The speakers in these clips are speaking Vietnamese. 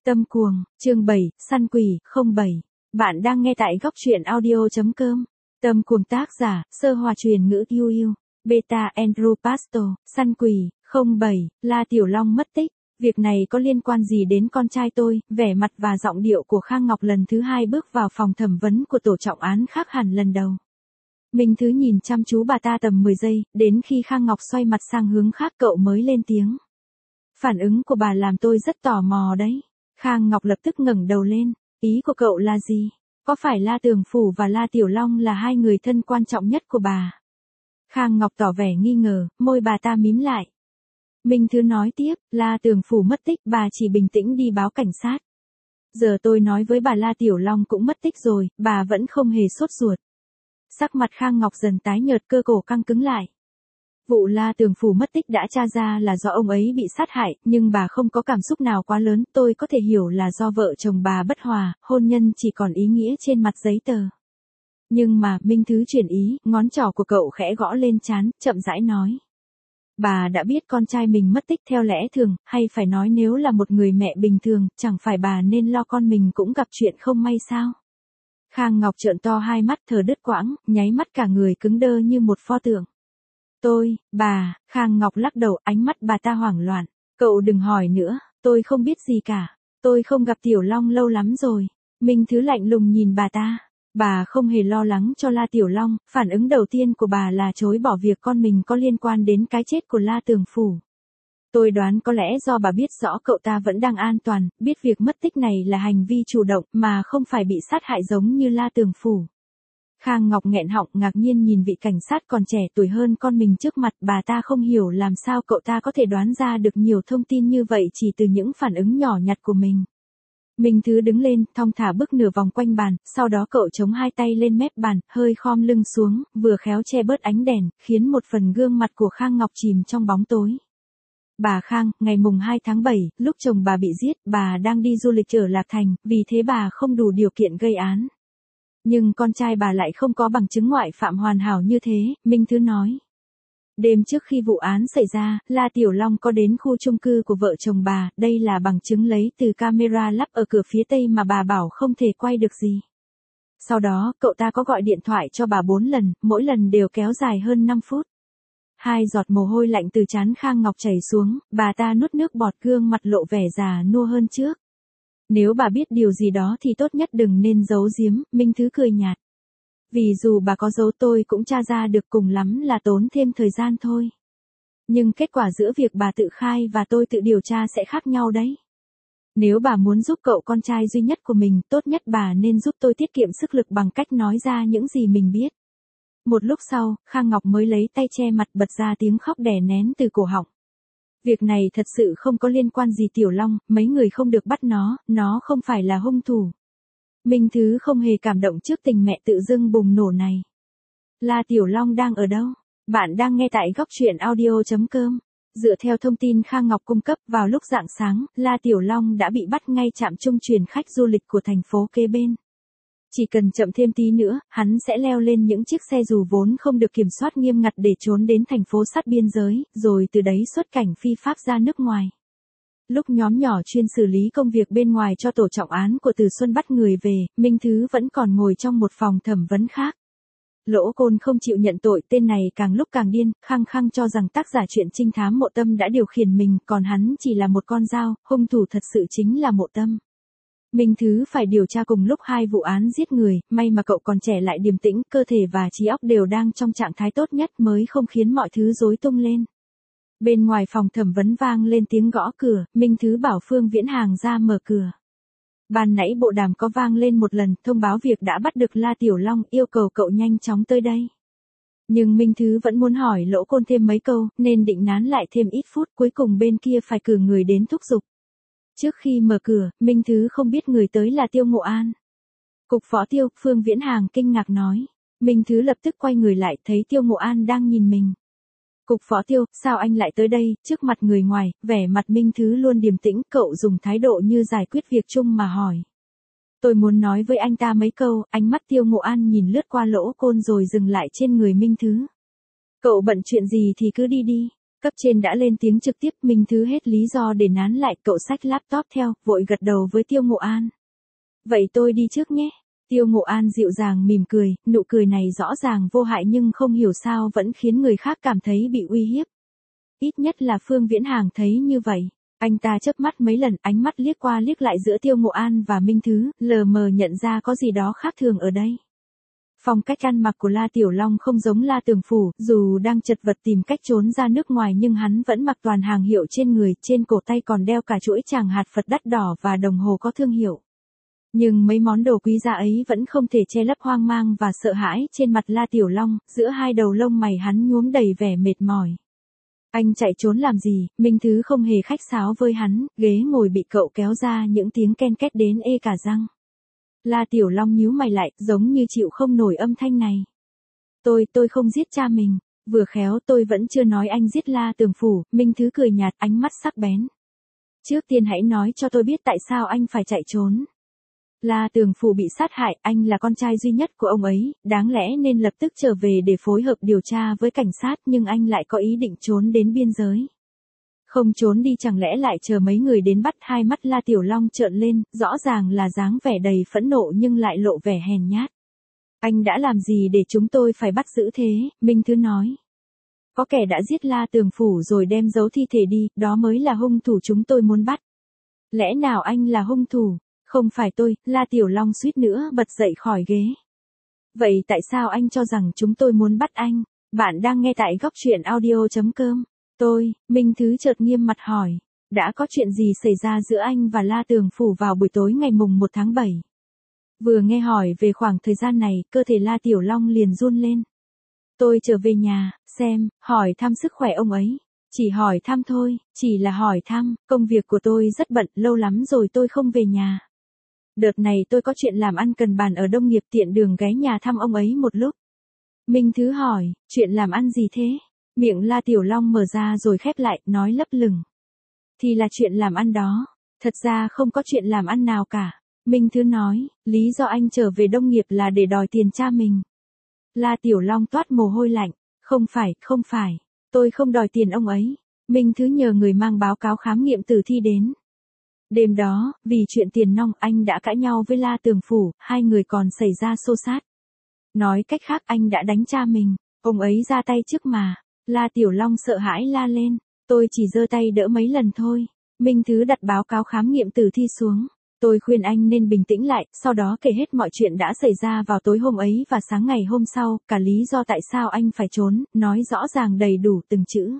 Tâm cuồng, chương 7, săn quỷ, 07. Bạn đang nghe tại góc truyện audio.com. Tâm cuồng tác giả, Sơ Hòa truyền ngữ Yu Yu. Beta Andrew Pasto, săn quỷ, 07, La Tiểu Long mất tích. Việc này có liên quan gì đến con trai tôi? Vẻ mặt và giọng điệu của Khang Ngọc lần thứ hai bước vào phòng thẩm vấn của tổ trọng án khác hẳn lần đầu. Minh Thứ nhìn chăm chú bà ta tầm 10 giây, đến khi Khang Ngọc xoay mặt sang hướng khác cậu mới lên tiếng. Phản ứng của bà làm tôi rất tò mò đấy. Khang Ngọc lập tức ngẩng đầu lên, ý của cậu là gì? Có phải La Tường Phủ và La Tiểu Long là hai người thân quan trọng nhất của bà? Khang Ngọc tỏ vẻ nghi ngờ, môi bà ta mím lại. Minh Thứ nói tiếp, La Tường Phủ mất tích, bà chỉ bình tĩnh đi báo cảnh sát. Giờ tôi nói với bà La Tiểu Long cũng mất tích rồi, bà vẫn không hề sốt ruột. Sắc mặt Khang Ngọc dần tái nhợt, cơ cổ căng cứng lại. Vụ La Tường Phủ mất tích đã tra ra là do ông ấy bị sát hại, nhưng bà không có cảm xúc nào quá lớn, tôi có thể hiểu là do vợ chồng bà bất hòa, hôn nhân chỉ còn ý nghĩa trên mặt giấy tờ. Nhưng mà, Minh Thứ chuyển ý, ngón trỏ của cậu khẽ gõ lên trán, chậm rãi nói. Bà đã biết con trai mình mất tích theo lẽ thường, hay phải nói nếu là một người mẹ bình thường, chẳng phải bà nên lo con mình cũng gặp chuyện không may sao? Khang Ngọc trợn to hai mắt thở đứt quãng, nháy mắt cả người cứng đơ như một pho tượng. Bà, Khang Ngọc lắc đầu, ánh mắt bà ta hoảng loạn. Cậu đừng hỏi nữa, tôi không biết gì cả. Tôi không gặp Tiểu Long lâu lắm rồi. Minh Thứ lạnh lùng nhìn bà ta. Bà không hề lo lắng cho La Tiểu Long, phản ứng đầu tiên của bà là chối bỏ việc con mình có liên quan đến cái chết của La Tường Phủ. Tôi đoán có lẽ do bà biết rõ cậu ta vẫn đang an toàn, biết việc mất tích này là hành vi chủ động mà không phải bị sát hại giống như La Tường Phủ. Khang Ngọc nghẹn họng ngạc nhiên nhìn vị cảnh sát còn trẻ tuổi hơn con mình trước mặt, bà ta không hiểu làm sao cậu ta có thể đoán ra được nhiều thông tin như vậy chỉ từ những phản ứng nhỏ nhặt của mình. Minh Thứ đứng lên, thong thả bước nửa vòng quanh bàn, sau đó cậu chống hai tay lên mép bàn, hơi khom lưng xuống, vừa khéo che bớt ánh đèn, khiến một phần gương mặt của Khang Ngọc chìm trong bóng tối. Bà Khang, ngày mùng 2 tháng 7, lúc chồng bà bị giết, bà đang đi du lịch ở Lạc Thành, vì thế bà không đủ điều kiện gây án. Nhưng con trai bà lại không có bằng chứng ngoại phạm hoàn hảo như thế, Minh Thứ nói. Đêm trước khi vụ án xảy ra, La Tiểu Long có đến khu chung cư của vợ chồng bà, đây là bằng chứng lấy từ camera lắp ở cửa phía tây mà bà bảo không thể quay được gì. Sau đó, cậu ta có gọi điện thoại cho bà 4 lần, mỗi lần đều kéo dài hơn 5 phút. 2 giọt mồ hôi lạnh từ trán Khang Ngọc chảy xuống, bà ta nuốt nước bọt, gương mặt lộ vẻ già nua hơn trước. Nếu bà biết điều gì đó thì tốt nhất đừng nên giấu giếm, Minh Thứ cười nhạt. Vì dù bà có giấu tôi cũng tra ra được, cùng lắm là tốn thêm thời gian thôi. Nhưng kết quả giữa việc bà tự khai và tôi tự điều tra sẽ khác nhau đấy. Nếu bà muốn giúp cậu con trai duy nhất của mình, tốt nhất bà nên giúp tôi tiết kiệm sức lực bằng cách nói ra những gì mình biết. Một lúc sau, Khang Ngọc mới lấy tay che mặt, bật ra tiếng khóc đè nén từ cổ họng. Việc này thật sự không có liên quan gì Tiểu Long, mấy người không được bắt nó không phải là hung thủ. Minh Thứ không hề cảm động trước tình mẹ tự dưng bùng nổ này. La Tiểu Long đang ở đâu? Bạn đang nghe tại góc truyện audio.com. Dựa theo thông tin Khang Ngọc cung cấp, vào lúc rạng sáng, La Tiểu Long đã bị bắt ngay trạm trung chuyển khách du lịch của thành phố kế bên. Chỉ cần chậm thêm tí nữa, hắn sẽ leo lên những chiếc xe dù vốn không được kiểm soát nghiêm ngặt để trốn đến thành phố sát biên giới, rồi từ đấy xuất cảnh phi pháp ra nước ngoài. Lúc nhóm nhỏ chuyên xử lý công việc bên ngoài cho tổ trọng án của Từ Xuân bắt người về, Minh Thứ vẫn còn ngồi trong một phòng thẩm vấn khác. Lỗ Côn không chịu nhận tội, tên này càng lúc càng điên, khăng khăng cho rằng tác giả truyện trinh thám Mộ Tâm đã điều khiển mình, còn hắn chỉ là một con dao, hung thủ thật sự chính là Mộ Tâm. Minh Thứ phải điều tra cùng lúc 2 vụ án giết người, may mà cậu còn trẻ lại điềm tĩnh, cơ thể và trí óc đều đang trong trạng thái tốt nhất mới không khiến mọi thứ rối tung lên. Bên ngoài phòng thẩm vấn vang lên tiếng gõ cửa, Minh Thứ bảo Phương Viễn Hàng ra mở cửa. Ban nãy bộ đàm có vang lên một lần, thông báo việc đã bắt được La Tiểu Long, yêu cầu cậu nhanh chóng tới đây. Nhưng Minh Thứ vẫn muốn hỏi Lỗ Côn thêm mấy câu, nên định nán lại thêm ít phút, cuối cùng bên kia phải cử người đến thúc giục. Trước khi mở cửa, Minh Thứ không biết người tới là Tiêu Ngộ An. Cục Phó Tiêu, Phương Viễn Hàng kinh ngạc nói. Minh Thứ lập tức quay người lại, thấy Tiêu Ngộ An đang nhìn mình. Cục Phó Tiêu, sao anh lại tới đây? Trước mặt người ngoài, vẻ mặt Minh Thứ luôn điềm tĩnh, cậu dùng thái độ như giải quyết việc chung mà hỏi. Tôi muốn nói với anh ta mấy câu, ánh mắt Tiêu Ngộ An nhìn lướt qua Lỗ Côn rồi dừng lại trên người Minh Thứ. Cậu bận chuyện gì thì cứ đi đi. Cấp trên đã lên tiếng trực tiếp, Minh Thứ hết lý do để nán lại, cậu xách laptop theo, vội gật đầu với Tiêu Ngộ An. Vậy tôi đi trước nhé. Tiêu Ngộ An dịu dàng mỉm cười, nụ cười này rõ ràng vô hại nhưng không hiểu sao vẫn khiến người khác cảm thấy bị uy hiếp. Ít nhất là Phương Viễn Hàng thấy như vậy. Anh ta chớp mắt mấy lần, ánh mắt liếc qua liếc lại giữa Tiêu Ngộ An và Minh Thứ, lờ mờ nhận ra có gì đó khác thường ở đây. Phong cách ăn mặc của La Tiểu Long không giống La Tường Phủ, dù đang chật vật tìm cách trốn ra nước ngoài nhưng hắn vẫn mặc toàn hàng hiệu trên người, trên cổ tay còn đeo cả chuỗi tràng hạt Phật đắt đỏ và đồng hồ có thương hiệu. Nhưng mấy món đồ quý giá ấy vẫn không thể che lấp hoang mang và sợ hãi trên mặt La Tiểu Long, giữa hai đầu lông mày hắn nhuốm đầy vẻ mệt mỏi. Anh chạy trốn làm gì? Minh Thứ không hề khách sáo với hắn, ghế ngồi bị cậu kéo ra những tiếng ken két đến ê cả răng. La Tiểu Long nhíu mày lại, giống như chịu không nổi âm thanh này. Tôi không giết cha mình, vừa khéo tôi vẫn chưa nói anh giết La Tường Phủ, Minh Thứ cười nhạt, ánh mắt sắc bén. Trước tiên hãy nói cho tôi biết tại sao anh phải chạy trốn. La Tường Phủ bị sát hại, anh là con trai duy nhất của ông ấy, đáng lẽ nên lập tức trở về để phối hợp điều tra với cảnh sát nhưng anh lại có ý định trốn đến biên giới. Không trốn đi chẳng lẽ lại chờ mấy người đến bắt? Hai mắt La Tiểu Long trợn lên, rõ ràng là dáng vẻ đầy phẫn nộ nhưng lại lộ vẻ hèn nhát. Anh đã làm gì để chúng tôi phải bắt giữ thế? Minh Thứ nói. Có kẻ đã giết La Tường Phủ rồi đem giấu thi thể đi, đó mới là hung thủ chúng tôi muốn bắt. Lẽ nào anh là hung thủ? Không phải tôi, La Tiểu Long suýt nữa bật dậy khỏi ghế. Vậy tại sao anh cho rằng chúng tôi muốn bắt anh? Bạn đang nghe tại góc truyện audio.com. Minh Thứ chợt nghiêm mặt hỏi. Đã có chuyện gì xảy ra giữa anh và La Tường Phủ vào buổi tối ngày mùng 1 tháng 7? Vừa nghe hỏi về khoảng thời gian này, cơ thể La Tiểu Long liền run lên. Tôi trở về nhà, hỏi thăm sức khỏe ông ấy. Chỉ hỏi thăm thôi, chỉ là hỏi thăm, công việc của tôi rất bận, lâu lắm rồi tôi không về nhà. Đợt này tôi có chuyện làm ăn cần bàn ở Đông Nghiệp, tiện đường ghé nhà thăm ông ấy một lúc. Minh Thứ hỏi, chuyện làm ăn gì thế? Miệng La Tiểu Long mở ra rồi khép lại, nói lấp lửng. Thì là chuyện làm ăn đó. Thật ra không có chuyện làm ăn nào cả. Minh Thứ nói, lý do anh trở về Đông Nghiệp là để đòi tiền cha mình. La Tiểu Long toát mồ hôi lạnh. Không phải. Tôi không đòi tiền ông ấy. Minh Thứ nhờ người mang báo cáo khám nghiệm tử thi đến. Đêm đó, vì chuyện tiền nong anh đã cãi nhau với La Tường Phủ, hai người còn xảy ra xô xát. Nói cách khác anh đã đánh cha mình, ông ấy ra tay trước mà. La Tiểu Long sợ hãi la lên, tôi chỉ giơ tay đỡ mấy lần thôi. Minh Thứ đặt báo cáo khám nghiệm tử thi xuống. Tôi khuyên anh nên bình tĩnh lại, sau đó kể hết mọi chuyện đã xảy ra vào tối hôm ấy và sáng ngày hôm sau, cả lý do tại sao anh phải trốn, nói rõ ràng đầy đủ từng chữ.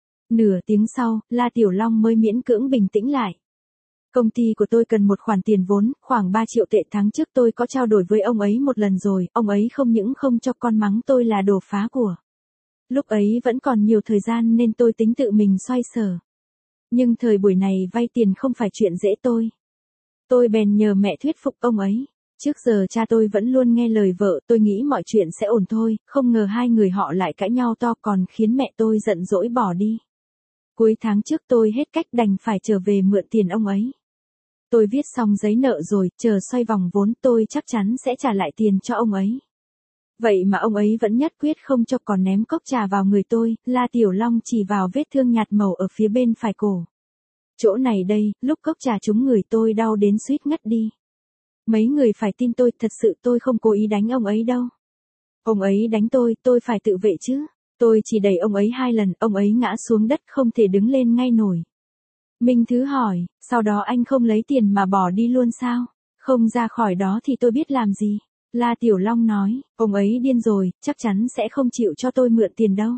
Nửa tiếng sau, La Tiểu Long mới miễn cưỡng bình tĩnh lại. Công ty của tôi cần một khoản tiền vốn, khoảng 3 triệu tệ, tháng trước tôi có trao đổi với ông ấy một lần rồi, ông ấy không những không cho con mắng tôi là đồ phá của. Lúc ấy vẫn còn nhiều thời gian nên tôi tính tự mình xoay sở. Nhưng thời buổi này vay tiền không phải chuyện dễ tôi bèn nhờ mẹ thuyết phục ông ấy. Trước giờ cha tôi vẫn luôn nghe lời vợ, tôi nghĩ mọi chuyện sẽ ổn thôi, không ngờ hai người họ lại cãi nhau to còn khiến mẹ tôi giận dỗi bỏ đi. Cuối tháng trước tôi hết cách đành phải trở về mượn tiền ông ấy. Tôi viết xong giấy nợ rồi, chờ xoay vòng vốn tôi chắc chắn sẽ trả lại tiền cho ông ấy. Vậy mà ông ấy vẫn nhất quyết không cho, còn ném cốc trà vào người tôi. La Tiểu Long chỉ vào vết thương nhạt màu ở phía bên phải cổ. Chỗ này đây, lúc cốc trà trúng người tôi đau đến suýt ngất đi. Mấy người phải tin tôi, thật sự tôi không cố ý đánh ông ấy đâu. Ông ấy đánh tôi phải tự vệ chứ. Tôi chỉ đẩy ông ấy 2 lần, ông ấy ngã xuống đất không thể đứng lên ngay nổi. Minh Thứ hỏi, sau đó anh không lấy tiền mà bỏ đi luôn sao? Không ra khỏi đó thì tôi biết làm gì. La Tiểu Long nói, ông ấy điên rồi, chắc chắn sẽ không chịu cho tôi mượn tiền đâu.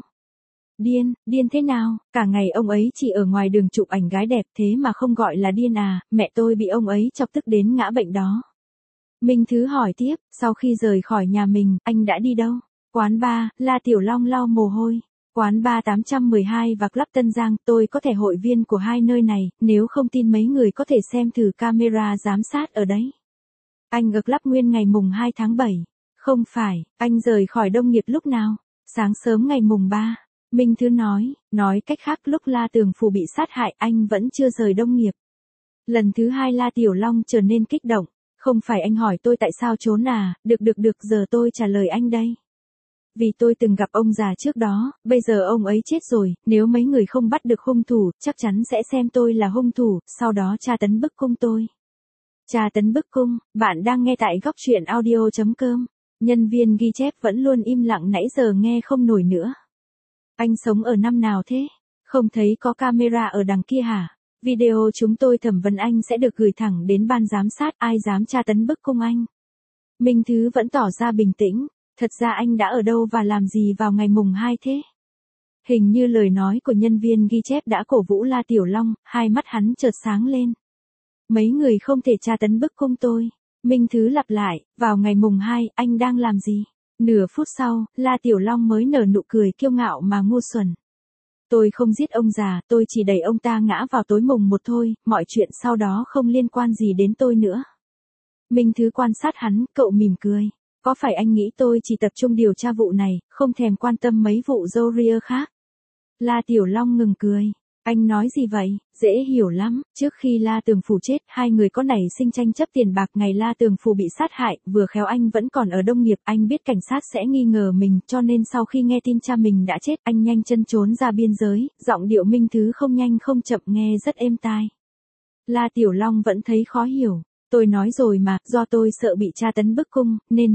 Điên thế nào? Cả ngày ông ấy chỉ ở ngoài đường chụp ảnh gái đẹp, thế mà không gọi là điên à? Mẹ tôi bị ông ấy chọc tức đến ngã bệnh đó. Minh Thứ hỏi tiếp, sau khi rời khỏi nhà mình, anh đã đi đâu? Quán bar. La Tiểu Long lau mồ hôi. Quán bar 812 và Club Tân Giang, tôi có thẻ hội viên của hai nơi này, nếu không tin mấy người có thể xem thử camera giám sát ở đấy. Anh ở Club Nguyên ngày mùng 2 tháng 7. Không phải, anh rời khỏi Đông Nghiệp lúc nào? Sáng sớm ngày mùng 3. Minh Thứ nói cách khác lúc La Tường Phủ bị sát hại anh vẫn chưa rời Đông Nghiệp. Lần thứ 2 La Tiểu Long trở nên kích động. Không phải anh hỏi tôi tại sao trốn à, được, giờ tôi trả lời anh đây. Vì tôi từng gặp ông già trước đó, bây giờ ông ấy chết rồi, nếu mấy người không bắt được hung thủ, chắc chắn sẽ xem tôi là hung thủ, sau đó tra tấn bức cung tôi. Tra tấn bức cung, bạn đang nghe tại góc truyện audio.com. Nhân viên ghi chép vẫn luôn im lặng nãy giờ nghe không nổi nữa. Anh sống ở năm nào thế? Không thấy có camera ở đằng kia hả? Video chúng tôi thẩm vấn anh sẽ được gửi thẳng đến ban giám sát, ai dám tra tấn bức cung anh. Minh Thứ vẫn tỏ ra bình tĩnh, thật ra anh đã ở đâu và làm gì vào ngày mùng 2 thế? Hình như lời nói của nhân viên ghi chép đã cổ vũ La Tiểu Long, hai mắt hắn chợt sáng lên. Mấy người không thể tra tấn bức cung tôi. Minh Thứ lặp lại, vào ngày mùng 2, anh đang làm gì? Nửa phút sau, La Tiểu Long mới nở nụ cười kiêu ngạo mà ngu xuẩn. Tôi không giết ông già, tôi chỉ đẩy ông ta ngã vào tối mùng 1 thôi, mọi chuyện sau đó không liên quan gì đến tôi nữa. Minh Thứ quan sát hắn, cậu mỉm cười. Có phải anh nghĩ tôi chỉ tập trung điều tra vụ này, không thèm quan tâm mấy vụ râu ria khác? La Tiểu Long ngừng cười. Anh nói gì vậy? Dễ hiểu lắm, trước khi La Tường Phủ chết, hai người có nảy sinh tranh chấp tiền bạc. Ngày La Tường Phủ bị sát hại, vừa khéo anh vẫn còn ở Đông Nghiệp, anh biết cảnh sát sẽ nghi ngờ mình, cho nên sau khi nghe tin cha mình đã chết, anh nhanh chân trốn ra biên giới. Giọng điệu Minh Thứ không nhanh không chậm, nghe rất êm tai. La Tiểu Long vẫn thấy khó hiểu. Tôi nói rồi mà, do tôi sợ bị tra tấn bức cung, nên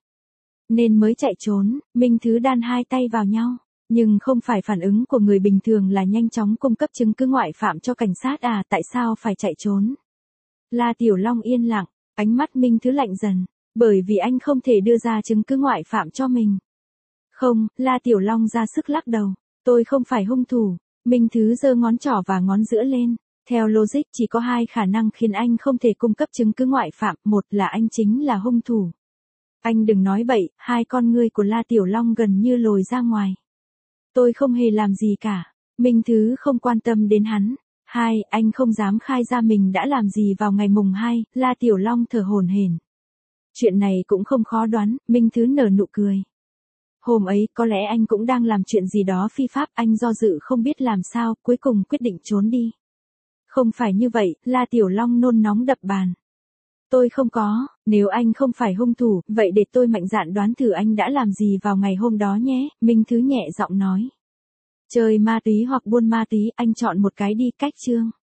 mới chạy trốn. Minh Thứ đan hai tay vào nhau. Nhưng không phải phản ứng của người bình thường là nhanh chóng cung cấp chứng cứ ngoại phạm cho cảnh sát à, tại sao phải chạy trốn? La Tiểu Long yên lặng, ánh mắt Minh Thứ lạnh dần, bởi vì anh không thể đưa ra chứng cứ ngoại phạm cho mình. Không, La Tiểu Long ra sức lắc đầu, tôi không phải hung thủ. Minh Thứ giơ ngón trỏ và ngón giữa lên, theo logic chỉ có hai khả năng khiến anh không thể cung cấp chứng cứ ngoại phạm, một là anh chính là hung thủ. Anh đừng nói bậy, hai con ngươi của La Tiểu Long gần như lồi ra ngoài. Tôi không hề làm gì cả. Minh Thứ không quan tâm đến hắn. Hai, anh không dám khai ra mình đã làm gì vào ngày mùng 2, La Tiểu Long thở hổn hển. Chuyện này cũng không khó đoán, Minh Thứ nở nụ cười. Hôm ấy có lẽ anh cũng đang làm chuyện gì đó phi pháp, anh do dự không biết làm sao, cuối cùng quyết định trốn đi. Không phải như vậy, La Tiểu Long nôn nóng đập bàn. Tôi không có, nếu anh không phải hung thủ, vậy để tôi mạnh dạn đoán thử anh đã làm gì vào ngày hôm đó nhé, Minh Thứ nhẹ giọng nói. Chơi ma túy hoặc buôn ma túy, anh chọn một cái đi, cách chương.